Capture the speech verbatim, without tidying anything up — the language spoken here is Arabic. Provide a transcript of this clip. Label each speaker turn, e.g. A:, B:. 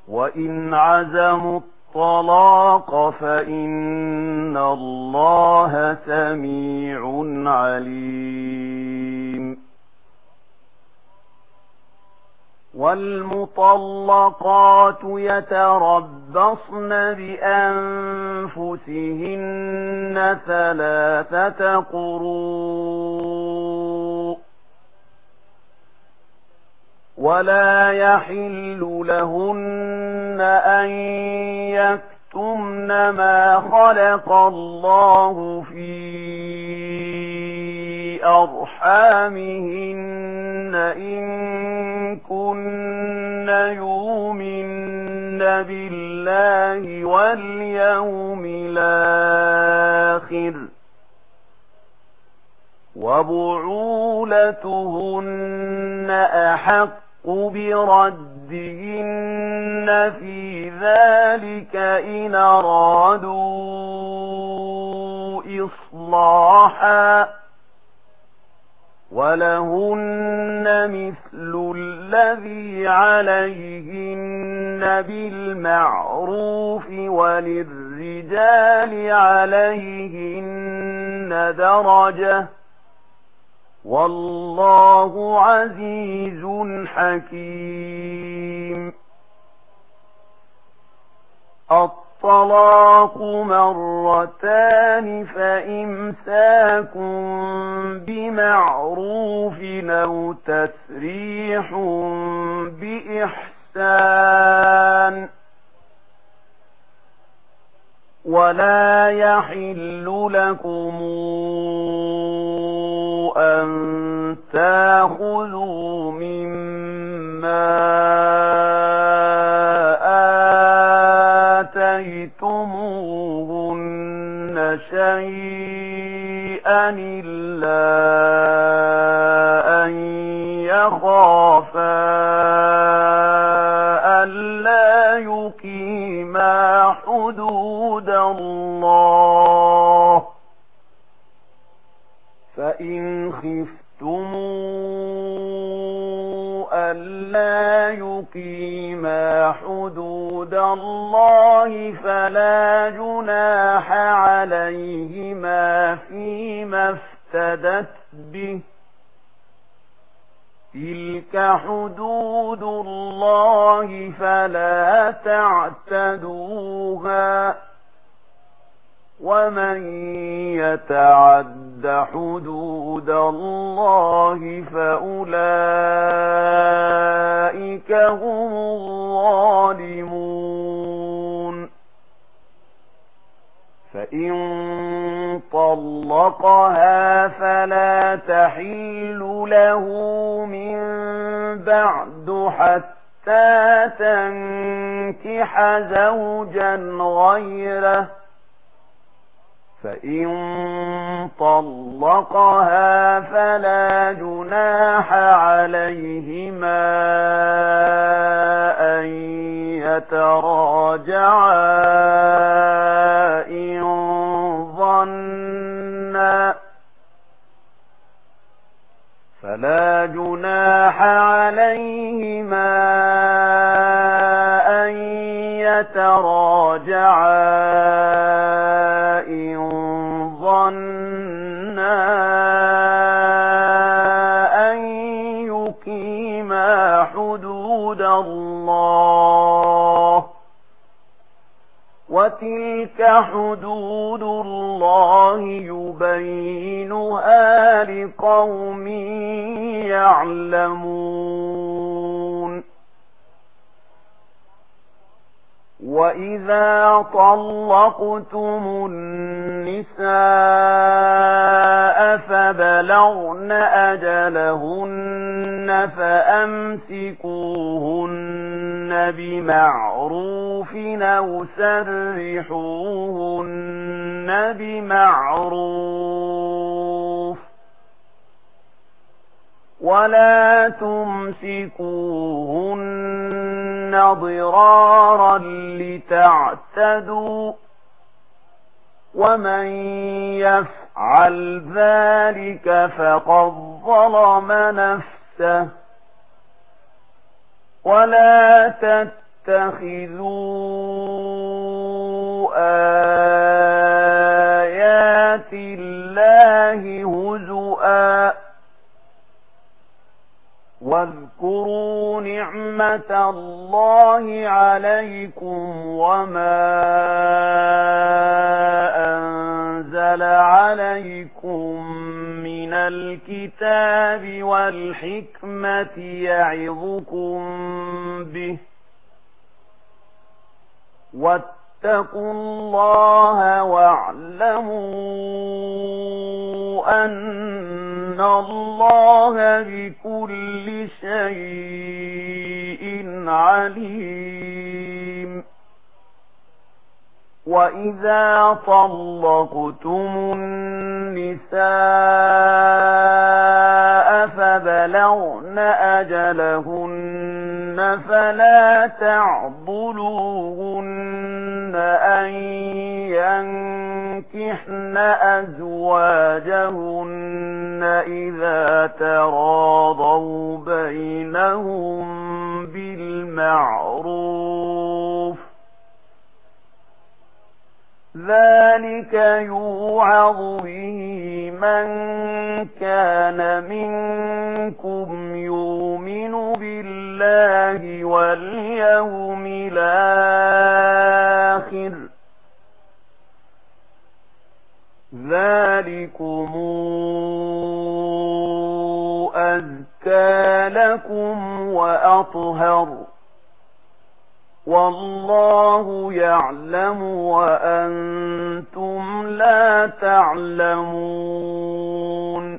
A: وإن عزموا الطلاق فإن الله سميع عليم. والمطلقات يتربصن بأنفسهن ثلاثة قروء ولا يحل لهن أن يكتمن ما خلق الله في أرحامهن إن كن يؤمن بالله واليوم الآخر وبعولتهن أحق بردهن في ذلك إن أرادوا إصلاحا ولهن مثل الذي عليهن بالمعروف وللرجال عليهن درجة والله عزيز حكيم. الطلاق مرتان فإمساك بمعروف أو تسريح بإحسان ولا يحل لكم أن تأخذوا مما آتيتموهن شيئا إلا أن يخافا ألا يقيما حدود الله فإن خفتموا ألا يقيما حدود الله فلا جناح عليهما فيما افتدت به تلك حدود الله فلا تعتدوها ومن يتعد حدود الله فأولئك هم الظالمون. فإن طلقها فلا تحل له من بعد حتى تنكح زوجا غيره فإن طلقها فلا جناح عليهما أن يتراجعا إن ظنا فلا جناح عليهما أن يتراجعا إن ظنا أن يقيما حدود الله وتلك حدود الله يبينها لقوم يعلمون. وإذا طلقتم النساء فبلغن أجلهن فأمسكوهن بمعروف أو سرحوهن بمعروف ولا تمسكوهن ضرارا لتعتدوا ومن يفعل ذلك فقد ظلم نفسه ولا تتخذوا آيات الله هزؤا واذكروا نعمة الله عليكم وما أنزل عليكم من الكتاب والحكمة يعظكم به واتقوا الله واعلموا أن الله بكل شيء عليم. وإذا طلقتم النساء فبلغن أجلهن فلا تعضلوهن أن ينكحن أزواجهن إذا تراضوا بينهم بالمعروف ذلك يوعظ به من كان منكم يؤمن بالله واليوم الآخر ذلكم أزكى لكم وأطهر والله يعلم وأنتم لا تعلمون.